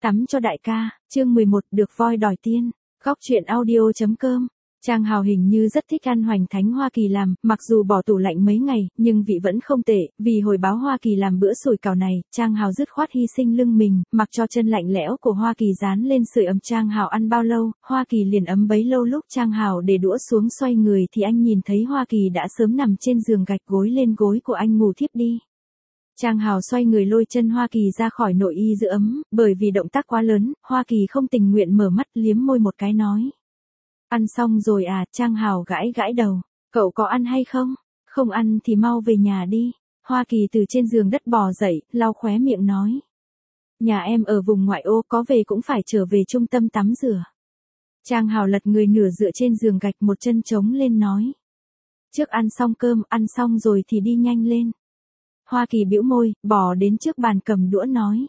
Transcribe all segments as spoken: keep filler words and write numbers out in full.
Tắm cho đại ca, chương mười một được voi đòi tiên, góc truyện audio chấm com. Trang Hào hình như rất thích ăn hoành thánh Hoa Kỳ làm, mặc dù bỏ tủ lạnh mấy ngày, nhưng vị vẫn không tệ, vì hồi báo Hoa Kỳ làm bữa sủi cảo này, Trang Hào dứt khoát hy sinh lưng mình, mặc cho chân lạnh lẽo của Hoa Kỳ dán lên sưởi ấm. Trang Hào ăn bao lâu, Hoa Kỳ liền ấm bấy lâu. Lúc Trang Hào để đũa xuống xoay người thì anh nhìn thấy Hoa Kỳ đã sớm nằm trên giường gạch gối lên gối của anh ngủ thiếp đi. Trang Hào xoay người lôi chân Hoa Kỳ ra khỏi nội y giữ ấm, bởi vì động tác quá lớn, Hoa Kỳ không tình nguyện mở mắt liếm môi một cái nói. Ăn xong rồi à? Trang Hào gãi gãi đầu, cậu có ăn hay không? Không ăn thì mau về nhà đi. Hoa Kỳ từ trên giường đất bò dậy, lau khóe miệng nói. Nhà em ở vùng ngoại ô, có về cũng phải trở về trung tâm tắm rửa. Trang Hào lật người nửa dựa trên giường gạch, một chân trống lên nói. Trước ăn xong cơm, ăn xong rồi thì đi nhanh lên. Hoa Kỳ bĩu môi, bò đến trước bàn cầm đũa nói.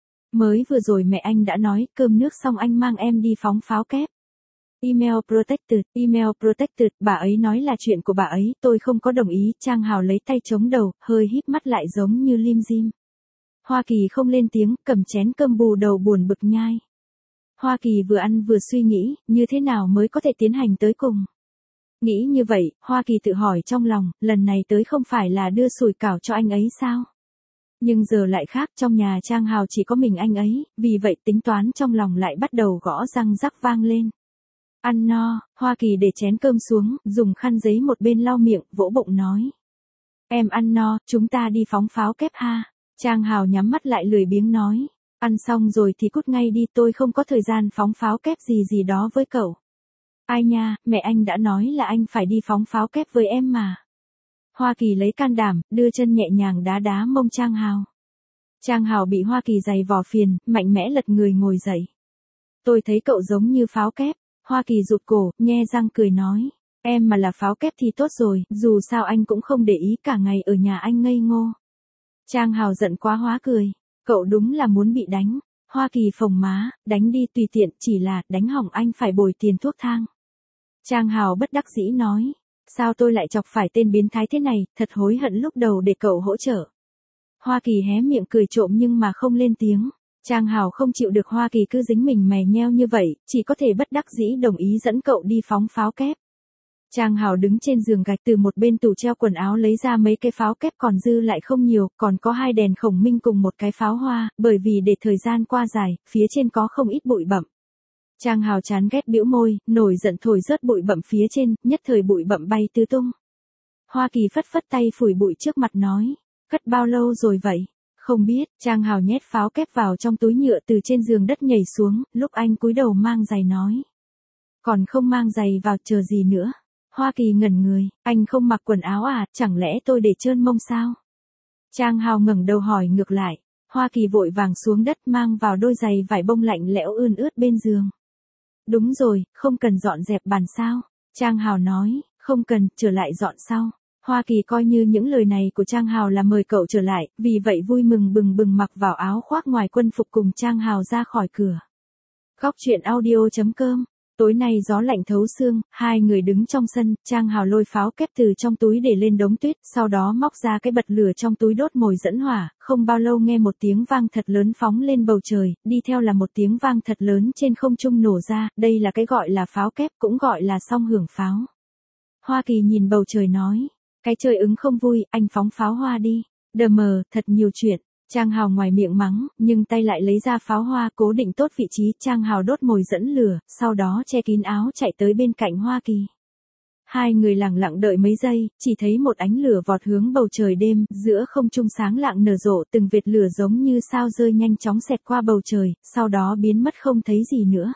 Mới vừa rồi mẹ anh đã nói, cơm nước xong anh mang em đi phóng pháo kép. Email protected, email protected, bà ấy nói là chuyện của bà ấy, tôi không có đồng ý. Trang Hào lấy tay chống đầu, hơi híp mắt lại giống như lim dim. Hoa Kỳ không lên tiếng, cầm chén cơm bù đầu buồn bực nhai. Hoa Kỳ vừa ăn vừa suy nghĩ, như thế nào mới có thể tiến hành tới cùng. Nghĩ như vậy, Hoa Kỳ tự hỏi trong lòng, lần này tới không phải là đưa sủi cảo cho anh ấy sao? Nhưng giờ lại khác, trong nhà Trang Hào chỉ có mình anh ấy, vì vậy tính toán trong lòng lại bắt đầu gõ răng rắc vang lên. Ăn no, Hoa Kỳ để chén cơm xuống, dùng khăn giấy một bên lau miệng, vỗ bụng nói. Em ăn no, chúng ta đi phóng pháo kép ha. Trang Hào nhắm mắt lại lười biếng nói. Ăn xong rồi thì cút ngay đi, tôi không có thời gian phóng pháo kép gì gì đó với cậu. Ai nha, mẹ anh đã nói là anh phải đi phóng pháo kép với em mà. Hoa Kỳ lấy can đảm, đưa chân nhẹ nhàng đá đá mông Trang Hào. Trang Hào bị Hoa Kỳ giày vò phiền, mạnh mẽ lật người ngồi dậy. Tôi thấy cậu giống như pháo kép. Hoa Kỳ rụt cổ, nhe răng cười nói. Em mà là pháo kép thì tốt rồi, dù sao anh cũng không để ý, cả ngày ở nhà anh ngây ngô. Trang Hào giận quá hóa cười. Cậu đúng là muốn bị đánh. Hoa Kỳ phồng má, đánh đi tùy tiện, chỉ là đánh hỏng anh phải bồi tiền thuốc thang. Trang Hào bất đắc dĩ nói. Sao tôi lại chọc phải tên biến thái thế này, thật hối hận lúc đầu để cậu hỗ trợ. Hoa Kỳ hé miệng cười trộm nhưng mà không lên tiếng. Trang Hào không chịu được Hoa Kỳ cứ dính mình mè nheo như vậy, chỉ có thể bất đắc dĩ đồng ý dẫn cậu đi phóng pháo kép. Trang Hào đứng trên giường gạch, từ một bên tủ treo quần áo lấy ra mấy cái pháo kép còn dư lại không nhiều, còn có hai đèn khổng minh cùng một cái pháo hoa, bởi vì để thời gian qua dài, phía trên có không ít bụi bặm. Trang Hào chán ghét bĩu môi, nổi giận thổi rớt bụi bặm phía trên, nhất thời bụi bặm bay tứ tung. Hoa Kỳ phất phất tay phủi bụi trước mặt nói, cất bao lâu rồi vậy? Không biết. Trang Hào nhét pháo kép vào trong túi nhựa, từ trên giường đất nhảy xuống, lúc anh cúi đầu mang giày nói. Còn không mang giày vào, chờ gì nữa? Hoa Kỳ ngẩn người, anh không mặc quần áo à, chẳng lẽ tôi để trơn mông sao? Trang Hào ngẩng đầu hỏi ngược lại. Hoa Kỳ vội vàng xuống đất mang vào đôi giày vải bông lạnh lẽo ươn ướt bên giường. Đúng rồi, không cần dọn dẹp bàn sao? Trang Hào nói, không cần, trở lại dọn sau. Hoa Kỳ coi như những lời này của Trang Hào là mời cậu trở lại, vì vậy vui mừng bừng bừng mặc vào áo khoác ngoài quân phục cùng Trang Hào ra khỏi cửa. Góc truyện audio chấm com. Tối nay gió lạnh thấu xương, hai người đứng trong sân, Trang Hào lôi pháo kép từ trong túi để lên đống tuyết, sau đó móc ra cái bật lửa trong túi đốt mồi dẫn hỏa, không bao lâu nghe một tiếng vang thật lớn phóng lên bầu trời, đi theo là một tiếng vang thật lớn trên không trung nổ ra, đây là cái gọi là pháo kép, cũng gọi là song hưởng pháo. Hoa Kỳ nhìn bầu trời nói. Cái trời ứng không vui, anh phóng pháo hoa đi. Đờ mờ, thật nhiều chuyện. Trang Hào ngoài miệng mắng, nhưng tay lại lấy ra pháo hoa, cố định tốt vị trí. Trang Hào đốt mồi dẫn lửa, sau đó che kín áo chạy tới bên cạnh Hoa Kỳ. Hai người lặng lặng đợi mấy giây, chỉ thấy một ánh lửa vọt hướng bầu trời đêm, giữa không trung sáng lạng nở rộ, từng vệt lửa giống như sao rơi nhanh chóng xẹt qua bầu trời, sau đó biến mất không thấy gì nữa.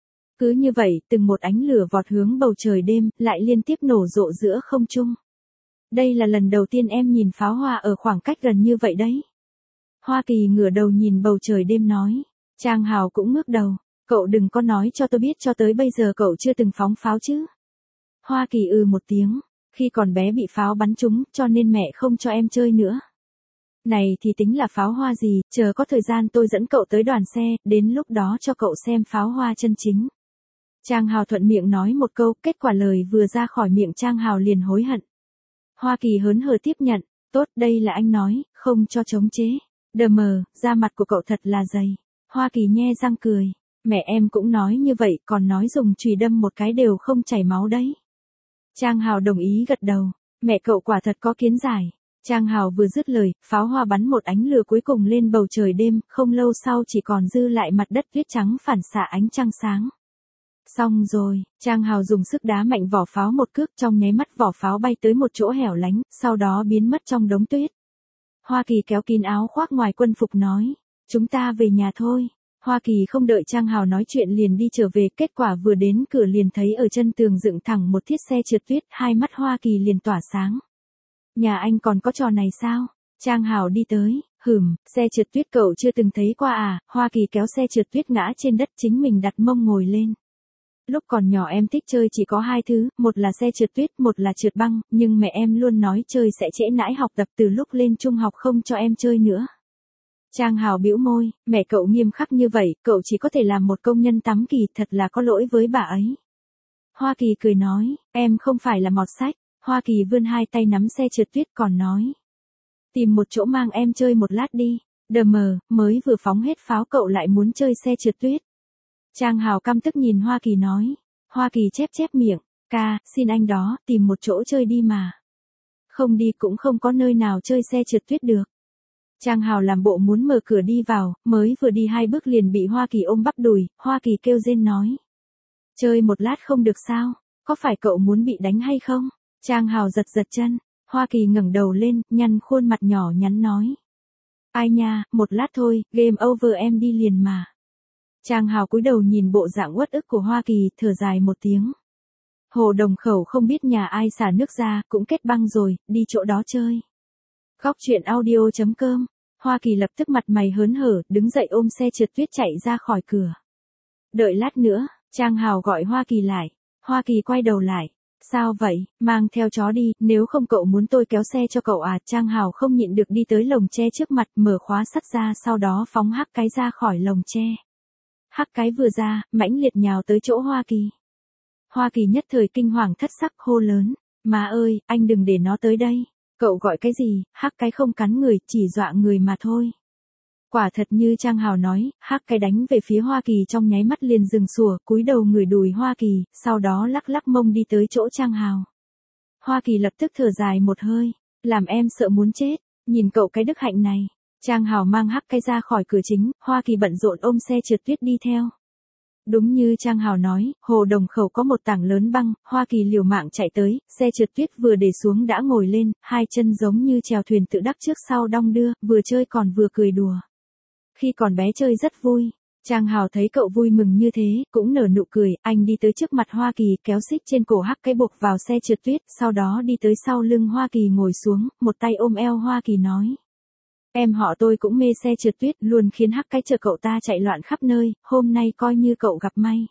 Cứ như vậy, từng một ánh lửa vọt hướng bầu trời đêm, lại liên tiếp nổ rộ giữa không trung. Đây là lần đầu tiên em nhìn pháo hoa ở khoảng cách gần như vậy đấy. Hoa Kỳ ngửa đầu nhìn bầu trời đêm nói. Trang Hào cũng ngước đầu. Cậu đừng có nói cho tôi biết cho tới bây giờ cậu chưa từng phóng pháo chứ. Hoa Kỳ ừ một tiếng. Khi còn bé bị pháo bắn trúng, cho nên mẹ không cho em chơi nữa. Này thì tính là pháo hoa gì, chờ có thời gian tôi dẫn cậu tới đoàn xe, đến lúc đó cho cậu xem pháo hoa chân chính. Trang Hào thuận miệng nói một câu, kết quả lời vừa ra khỏi miệng Trang Hào liền hối hận. Hoa Kỳ hớn hở tiếp nhận, tốt, đây là anh nói, không cho chống chế. Đờ mờ, da mặt của cậu thật là dày. Hoa Kỳ nhe răng cười. Mẹ em cũng nói như vậy, còn nói dùng chùy đâm một cái đều không chảy máu đấy. Trang Hào đồng ý gật đầu. Mẹ cậu quả thật có kiến giải. Trang Hào vừa dứt lời, pháo hoa bắn một ánh lửa cuối cùng lên bầu trời đêm, không lâu sau chỉ còn dư lại mặt đất tuyết trắng phản xạ ánh trăng sáng. Xong rồi, Trang Hào dùng sức đá mạnh vỏ pháo một cước, trong nháy mắt vỏ pháo bay tới một chỗ hẻo lánh, sau đó biến mất trong đống tuyết. Hoa Kỳ kéo kín áo khoác ngoài quân phục nói, chúng ta về nhà thôi. Hoa Kỳ không đợi Trang Hào nói chuyện liền đi trở về, kết quả vừa đến cửa liền thấy ở chân tường dựng thẳng một thiết xe trượt tuyết, hai mắt Hoa Kỳ liền tỏa sáng. Nhà anh còn có trò này sao? Trang Hào đi tới, hừm, xe trượt tuyết cậu chưa từng thấy qua à? Hoa Kỳ kéo xe trượt tuyết ngã trên đất, chính mình đặt mông ngồi lên. Lúc còn nhỏ em thích chơi chỉ có hai thứ, một là xe trượt tuyết, một là trượt băng, nhưng mẹ em luôn nói chơi sẽ trễ nải học tập, từ lúc lên trung học không cho em chơi nữa. Trang Hào bĩu môi, mẹ cậu nghiêm khắc như vậy, cậu chỉ có thể làm một công nhân tắm kỳ, thật là có lỗi với bà ấy. Hoa Kỳ cười nói, em không phải là mọt sách. Hoa Kỳ vươn hai tay nắm xe trượt tuyết còn nói. Tìm một chỗ mang em chơi một lát đi. Đờ mờ, mới vừa phóng hết pháo cậu lại muốn chơi xe trượt tuyết. Trang Hào căm tức nhìn Hoa Kỳ nói. Hoa Kỳ chép chép miệng, ca, xin anh đó, tìm một chỗ chơi đi mà. Không đi cũng không có nơi nào chơi xe trượt tuyết được. Trang Hào làm bộ muốn mở cửa đi vào, mới vừa đi hai bước liền bị Hoa Kỳ ôm bắp đùi, Hoa Kỳ kêu rên nói. Chơi một lát không được sao, có phải cậu muốn bị đánh hay không? Trang Hào giật giật chân, Hoa Kỳ ngẩng đầu lên, nhăn khuôn mặt nhỏ nhắn nói. Ai nha, một lát thôi, game over em đi liền mà. Trang Hào cúi đầu nhìn bộ dạng uất ức của Hoa Kỳ, thở dài một tiếng. Hồ Đồng Khẩu không biết nhà ai xả nước ra, cũng kết băng rồi, đi chỗ đó chơi. Góc truyện audio chấm com, Hoa Kỳ lập tức mặt mày hớn hở, đứng dậy ôm xe trượt tuyết chạy ra khỏi cửa. Đợi lát nữa, Trang Hào gọi Hoa Kỳ lại. Hoa Kỳ quay đầu lại. Sao vậy, mang theo chó đi, nếu không cậu muốn tôi kéo xe cho cậu à? Trang Hào không nhịn được đi tới lồng tre trước mặt, mở khóa sắt ra, sau đó phóng hắc cái ra khỏi lồng tre. Hắc cái vừa ra, mãnh liệt nhào tới chỗ Hoa Kỳ. Hoa Kỳ nhất thời kinh hoàng thất sắc, hô lớn. Má ơi, anh đừng để nó tới đây. Cậu gọi cái gì, hắc cái không cắn người, chỉ dọa người mà thôi. Quả thật như Trang Hào nói, hắc cái đánh về phía Hoa Kỳ trong nháy mắt liền dừng sủa, cúi đầu ngửi đùi Hoa Kỳ, sau đó lắc lắc mông đi tới chỗ Trang Hào. Hoa Kỳ lập tức thở dài một hơi, làm em sợ muốn chết, nhìn cậu cái đức hạnh này. Trang Hào mang hắc cái ra khỏi cửa chính, Hoa Kỳ bận rộn ôm xe trượt tuyết đi theo. Đúng như Trang Hào nói, Hồ Đồng Khẩu có một tảng lớn băng, Hoa Kỳ liều mạng chạy tới, xe trượt tuyết vừa để xuống đã ngồi lên, hai chân giống như chèo thuyền tự đắc trước sau đong đưa, vừa chơi còn vừa cười đùa. Khi còn bé chơi rất vui, Trang Hào thấy cậu vui mừng như thế, cũng nở nụ cười, anh đi tới trước mặt Hoa Kỳ, kéo xích trên cổ hắc cái buộc vào xe trượt tuyết, sau đó đi tới sau lưng Hoa Kỳ ngồi xuống, một tay ôm eo Hoa Kỳ nói. Em họ tôi cũng mê xe trượt tuyết, luôn khiến hắc cái chở cậu ta chạy loạn khắp nơi, hôm nay coi như cậu gặp may.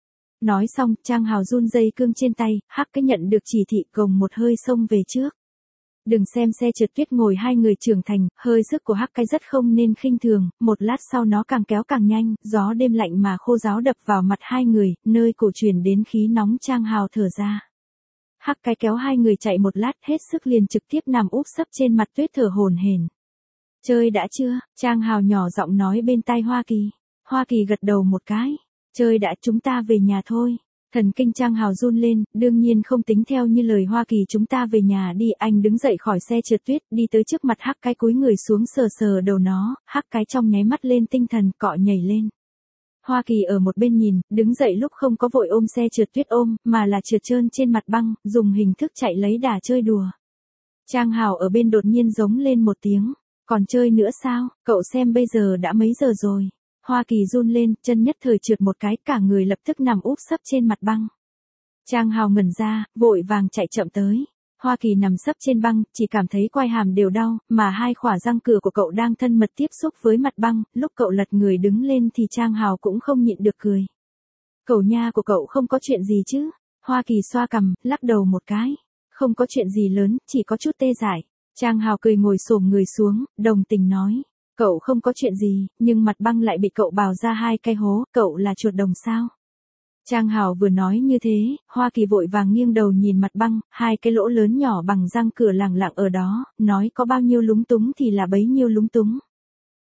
Nói xong, Trang Hào run dây cương trên tay, hắc cái nhận được chỉ thị gồng một hơi xông về trước. Đừng xem xe trượt tuyết ngồi hai người trưởng thành, hơi sức của hắc cái rất không nên khinh thường, một lát sau nó càng kéo càng nhanh, gió đêm lạnh mà khô ráo đập vào mặt hai người, nơi cổ truyền đến khí nóng. Trang Hào thở ra. Hắc cái kéo hai người chạy một lát, hết sức liền trực tiếp nằm úp sấp trên mặt tuyết thở hổn hển. Chơi đã chưa? Trang Hào nhỏ giọng nói bên tai Hoa Kỳ. Hoa Kỳ gật đầu một cái. Chơi đã, chúng ta về nhà thôi. Thần kinh Trang Hào run lên, đương nhiên không tính theo như lời Hoa Kỳ, chúng ta về nhà đi. Anh đứng dậy khỏi xe trượt tuyết, đi tới trước mặt hắc cái, cúi người xuống sờ sờ đầu nó, hắc cái trong nháy mắt lên tinh thần, cọ nhảy lên. Hoa Kỳ ở một bên nhìn, đứng dậy lúc không có vội ôm xe trượt tuyết ôm, mà là trượt trơn trên mặt băng, dùng hình thức chạy lấy đà chơi đùa. Trang Hào ở bên đột nhiên giống lên một tiếng. Còn chơi nữa sao, cậu xem bây giờ đã mấy giờ rồi. Hoa Kỳ run lên, chân nhất thời trượt một cái, cả người lập tức nằm úp sấp trên mặt băng. Trang Hào ngẩn ra, vội vàng chạy chậm tới. Hoa Kỳ nằm sấp trên băng, chỉ cảm thấy quai hàm đều đau, mà hai khỏa răng cửa của cậu đang thân mật tiếp xúc với mặt băng, lúc cậu lật người đứng lên thì Trang Hào cũng không nhịn được cười. Cậu nha của cậu không có chuyện gì chứ? Hoa Kỳ xoa cằm, lắc đầu một cái. Không có chuyện gì lớn, chỉ có chút tê dại. Trang Hào cười ngồi xổm người xuống, đồng tình nói. Cậu không có chuyện gì, nhưng mặt băng lại bị cậu bào ra hai cái hố, cậu là chuột đồng sao? Trang Hào vừa nói như thế, Hoa Kỳ vội vàng nghiêng đầu nhìn mặt băng, hai cái lỗ lớn nhỏ bằng răng cửa lẳng lặng ở đó, nói có bao nhiêu lúng túng thì là bấy nhiêu lúng túng.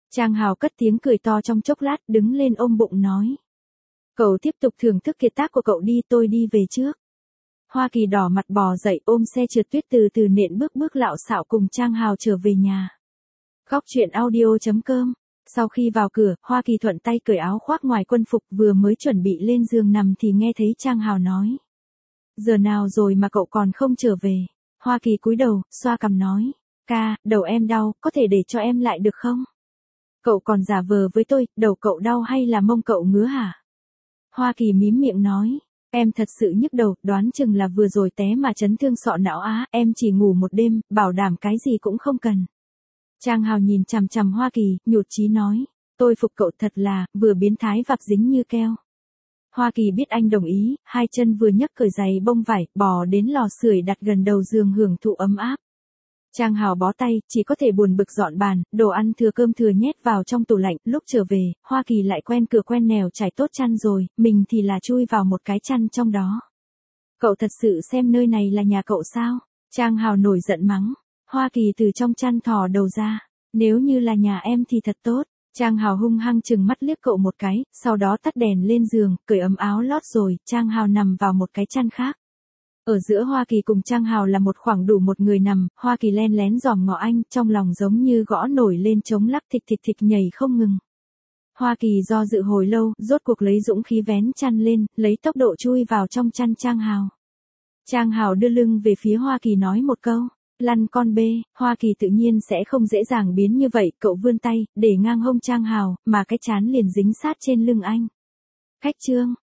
Trang Hào cất tiếng cười to trong chốc lát, đứng lên ôm bụng nói. Cậu tiếp tục thưởng thức kiệt tác của cậu đi, tôi đi về trước. Hoa Kỳ đỏ mặt bò dậy ôm xe trượt tuyết từ từ nện bước bước lạo xạo cùng Trang Hào trở về nhà. Khóc chuyện audio chấm com. Sau khi vào cửa, Hoa Kỳ thuận tay cởi áo khoác ngoài quân phục vừa mới chuẩn bị lên giường nằm thì nghe thấy Trang Hào nói. Giờ nào rồi mà cậu còn không trở về? Hoa Kỳ cúi đầu, xoa cằm nói. Ca, đầu em đau, có thể để cho em lại được không? Cậu còn giả vờ với tôi, đầu cậu đau hay là mông cậu ngứa hả? Hoa Kỳ mím miệng nói. Em thật sự nhức đầu, đoán chừng là vừa rồi té mà chấn thương sọ não á, em chỉ ngủ một đêm, bảo đảm cái gì cũng không cần. Trang Hào nhìn chằm chằm Hoa Kỳ, nhụt chí nói. Tôi phục cậu thật là, vừa biến thái vạc dính như keo. Hoa Kỳ biết anh đồng ý, hai chân vừa nhấc cởi giày bông vải, bò đến lò sưởi đặt gần đầu giường hưởng thụ ấm áp. Trang Hào bó tay, chỉ có thể buồn bực dọn bàn, đồ ăn thừa cơm thừa nhét vào trong tủ lạnh, lúc trở về, Hoa Kỳ lại quen cửa quen nẻo trải tốt chăn rồi, mình thì là chui vào một cái chăn trong đó. Cậu thật sự xem nơi này là nhà cậu sao? Trang Hào nổi giận mắng. Hoa Kỳ từ trong chăn thò đầu ra. Nếu như là nhà em thì thật tốt. Trang Hào hung hăng chừng mắt liếc cậu một cái, sau đó tắt đèn lên giường, cởi ấm áo lót rồi, Trang Hào nằm vào một cái chăn khác. Ở giữa Hoa Kỳ cùng Trang Hào là một khoảng đủ một người nằm, Hoa Kỳ len lén dòm ngó anh, trong lòng giống như gõ nổi lên trống lắc thịch thịch thịch nhảy không ngừng. Hoa Kỳ do dự hồi lâu, rốt cuộc lấy dũng khí vén chăn lên, lấy tốc độ chui vào trong chăn Trang Hào. Trang Hào đưa lưng về phía Hoa Kỳ nói một câu. Lăn con bê, Hoa Kỳ tự nhiên sẽ không dễ dàng biến như vậy, cậu vươn tay, để ngang hông Trang Hào, mà cái chán liền dính sát trên lưng anh. Khách trương,